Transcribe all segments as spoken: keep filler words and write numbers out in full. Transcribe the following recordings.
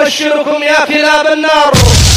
أبشركم يا كلاب النار،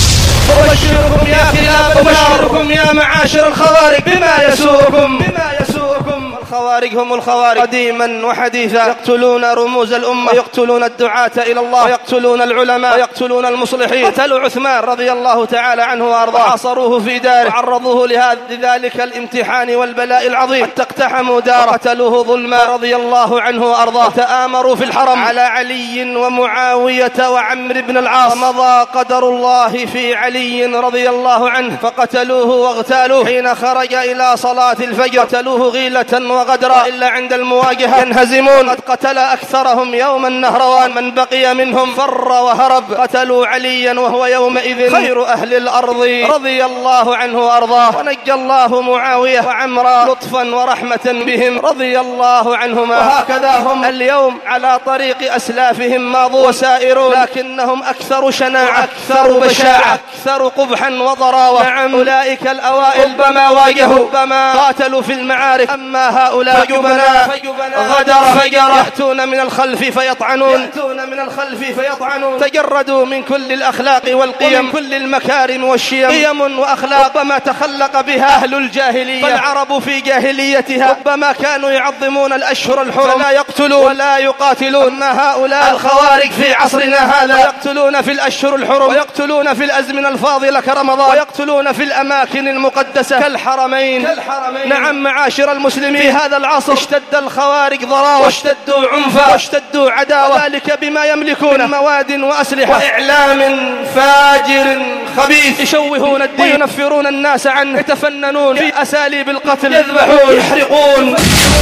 أبشركم يا كلاب النار، أبشركم يا معاشر الخوارج بما يسوءكم بما يسوءكم. الخوارج هم الخوارج قديما وحديثا، يقتلون رموز الأمة، يقتلون الدعاة إلى الله، ويقتلون العلماء، ويقتلون المصلحين. قتلوا عثمان رضي الله تعالى عنه وأرضاه، وحاصروه في داره، وعرضوه لذلك الامتحان والبلاء العظيم، حتى اقتحموا داره وقتلوه ظلما رضي الله عنه وأرضاه. تآمروا في الحرم على علي ومعاوية وعمرو بن العاص، ومضى قدر الله في علي رضي الله عنه فقتلوه واغتالوه حين خرج إلى صلاة الفجر، قتلوه غيلة وغدرا إلا عند المواجهة ينهزمون. قد قتل أكثرهم يوم النهروان، من بقي منهم فر وهرب. قتلوا عليا وهو يومئذ خير أهل الأرض رضي الله عنه وأرضاه، ونجى الله معاوية وعمرا لطفا ورحمة بهم رضي الله عنهما. وهكذا هم اليوم على طريق أسلافهم ماضوا وسائرون، لكنهم أكثر شناعة، أكثر بشاعة، أكثر قبحا وضراوة. نعم، أولئك الأوائل ربما واجهوا، ربما قاتلوا في المعارك، أما هؤلاء فجبنا غدر فجر، يأتون من الخلف فيطعنون، يأتون من الخلف فيطعنون. تجردوا من كل الأخلاق والقيم، كل المكارم والشيم، قيم وأخلاق ربما تخلق بها أهل الجاهلية، فالعرب في جاهليتها ربما كانوا يعظمون الأشهر الحرم، لا يقتلون ولا يقاتلون. أما هؤلاء الخوارج في عصرنا هذا يقتلون في الأشهر الحرم، ويقتلون في الأزمنة الفاضلة كرمضان، ويقتلون في الأماكن المقدسة كالحرمين. كالحرمين. نعم معاشر المسلمين، في هذا العصر اشتد الخوارج ضراوة، واشتدوا عنفا، واشتدوا عداوة، ذلك بما يملكون من مواد وأسلحة وإعلام فاجر خبيث، يشوهون الدين وينفرون الناس عنه، يتفننون في أساليب القتل، يذبحون، يحرقون،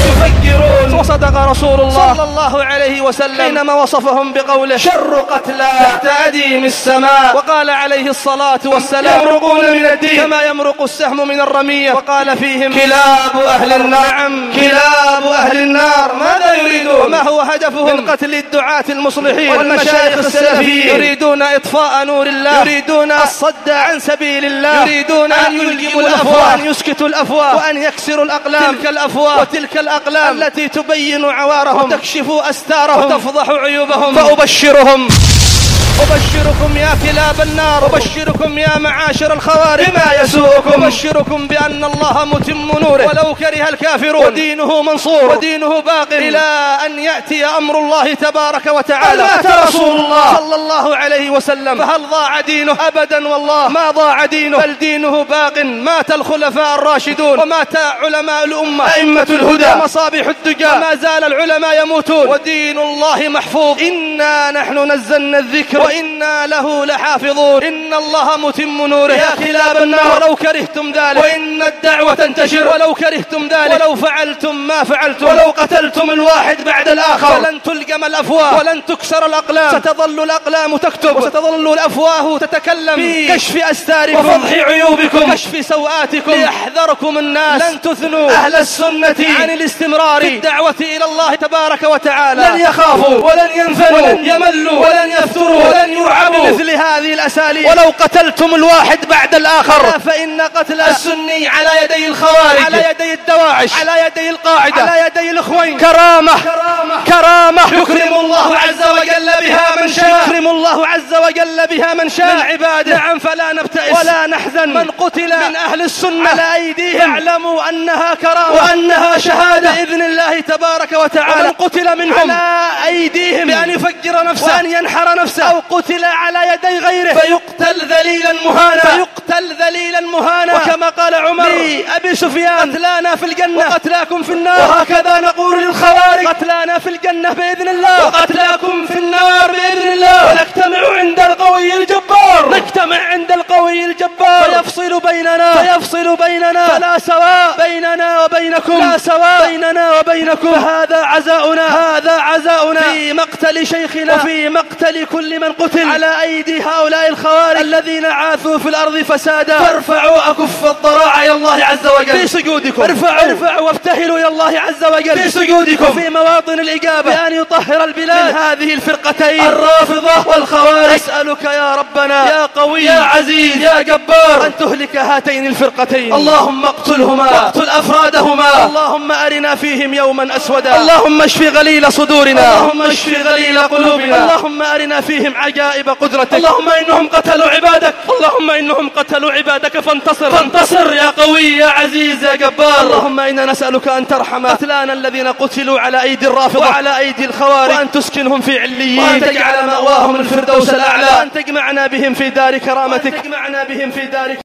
يفجرون. وصدق رسول الله صلى الله عليه وسلم حينما وصفهم بقوله شر قتلى تحت أديم السماء، وقال عليه الصلاة والسلام يمرقون من الدين كما يمرق السهم من الرمية، وقال فيهم كلاب أهل النار. نعم، كلاب أهل النار. ماذا يريدون وما هو هدفهم من قتل الدعاة المصلحين والمشايخ السلفيين؟ يريدون إطفاء نور الله، يريدون الصد عن سبيل الله، يريدون أن يلجموا الأفواه، وأن يسكتوا الأفواه، وأن يكسروا الأقلام، تلك الأفواه وتلك الأقلام التي تبين عوارهم وتكشف أستارهم وتفضح عيوبهم. فأبشرهم أبشركم يا كلاب النار، أبشركم يا معاشر الخوارج بما يسوءكم، أبشركم بأن الله متم نوره ولو كره الكافرون، ودينه منصور ودينه باق إلى أن يأتي أمر الله تبارك وتعالى. مات رسول الله صلى الله عليه وسلم، فهل ضاع دينه؟ أبدا والله ما ضاع دينه، بل دينه باق. مات الخلفاء الراشدون، ومات علماء الأمة أئمة الهدى ومصابيح الدجى، وما زال العلماء يموتون، ودين الله محفوظ. إنا نحن نزلنا الذكر وإنا له لحافظون. إن الله متم نوره يا كلاب النار ولو كرهتم ذلك، وإن الدعوة تنتشر ولو كرهتم ذلك، ولو فعلتم ما فعلتم، ولو قتلتم الواحد بعد الآخر، فلن تلجم الأفواه ولن تكسر الأقلام، ستظل الأقلام تكتب وستظل الأفواه تتكلم في كشف أستاركم وفضح عيوبكم، كشف سوآتكم، ليحذركم الناس. لن تثنوا أهل السنة عن الاستمرار في الدعوة إلى الله تبارك وتعالى، لن يخافوا ولن ينفنوا ولن يملوا ولن يفتروا ولن يرعبوا مثل هذه الأساليب. ولو قتلتم الواحد بعد الآخر، فإن قتل السني على يدي الخوارج، على يدي الدواعش، على يدي القاعدة، على يدي الإخوين كرامة كرامة, كرامة يكرم الله عز وجل بها من شاء، يكرم الله عز وجل بها من شاء من عباده. نعم، فلا نبتئس ولا نحزن. من قتل من أهل السنة على أيديهم اعلموا أنها كرامة وأنها شهادة بإذن الله تبارك وتعالى. ومن قتل منهم على أيديهم بأن يفجر نفسه وأن ينحر نفسه، أو قتل على يدي غيره فيقتل ذليلا مهانا، فيقتل ذليلا مهانا. وكما قال عمر لأبي سفيان قتلانا في الجنة وقتلاكم في النار، وهكذا نقول للخوارج قتلانا في الجنة بإذن الله وقتلاكم في النار بإذن الله. ونجتمع عند القوي الجبار، نجتمع عند القوي الجبار فيفصل بيننا فيفصل بيننا فلا سواء بيننا وبينكم، لا سواء بيننا وبينكم. فهذا عزاؤنا، هذا عزاؤنا في مقتل شيخنا وفي مقتل كل من قتل على أيدي هؤلاء الخوارج الذين عاثوا في الأرض فسادا. فارفعوا أكف الضراعة إلى الله عز وجل في سجودكم، ارفعوا ارفعوا وابتهلوا إلى الله عز وجل في سجودكم في مواطن الإجابة، بأن يطهر البلاد من هذه الفرقتين الرافضة والخوارج. أسأل نسألك يا ربنا يا قوي يا عزيز يا جبار أن تهلك هاتين الفرقتين، اللهم اقتلهما واقتل أفرادهما، اللهم أرنا فيهم يوما أسودا، اللهم اشف غليل صدورنا، اللهم اشف غليل قلوبنا، اللهم أرنا فيهم عجائب قدرتك، اللهم إنهم قتلوا عبادك، اللهم إنهم قتلوا عبادك فانتصر فانتصر يا قوي يا عزيز يا جبار. اللهم إنا نسألك أن ترحم قتلانا الذين قتلوا على أيدي الرافضة وعلى أيدي الخوارج، وأن تسكنهم في عليين، وأن تجعل مأواهم الفردوس الأعلى، وأن تجمعنا بهم في دار كرامتك، تجمعنا بهم في دار